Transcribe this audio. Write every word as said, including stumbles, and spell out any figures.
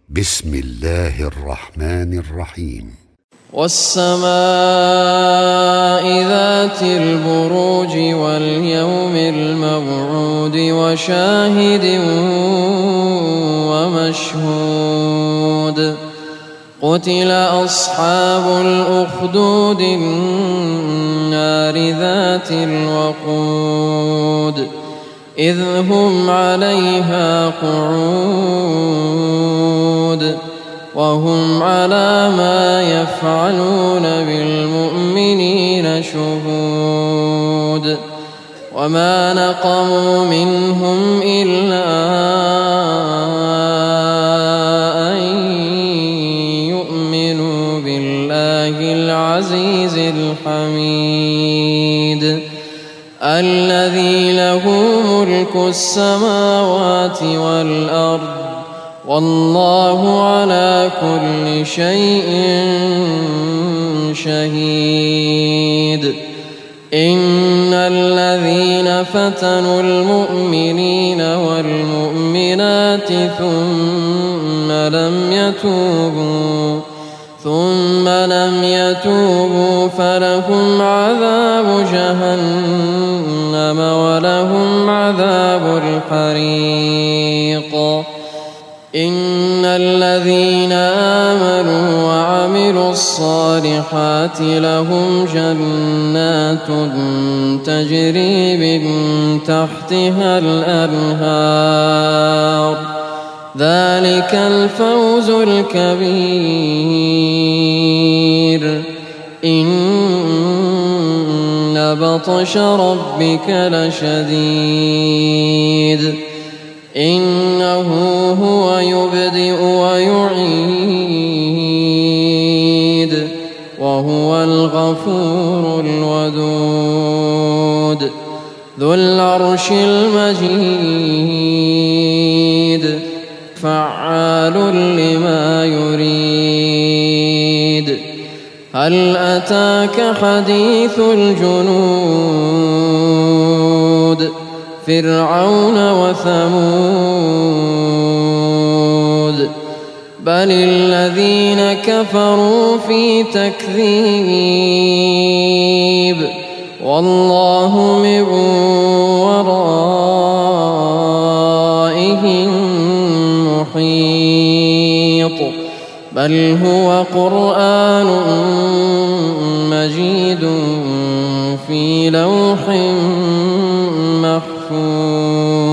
بسم الله الرحمن الرحيم. والسماء ذات البروج واليوم الموعود وشاهد ومشهود قتل أصحاب الأخدود النار ذات الوقود إذ هم عليها قعود وهم على ما يفعلون بالمؤمنين شهود وما نقموا منهم إلا أن يؤمنوا بالله العزيز الحميد الذي له ملك السماوات والأرض والله على كل شيء شهيد إن الذين فتنوا المؤمنين والمؤمنات ثم لم يتوبوا ثم لم يتوبوا فلهم عذاب جهنم ولهم عذاب الحريق إن الذين آمنوا وعملوا الصالحات لهم جنات تجري من تحتها الأنهار ذلك الفوز الكبير إن بطش ربك لشديد إنه هو يبدئ ويعيد وهو الغفور الودود ذو العرش المجيد فعال لما يريد هل أتاك حديث الجنود فرعون وثمود بل الذين كفروا في تكذيب والله من ورائهم محيط بل هو قرآن مجيد في لوح محفوظ.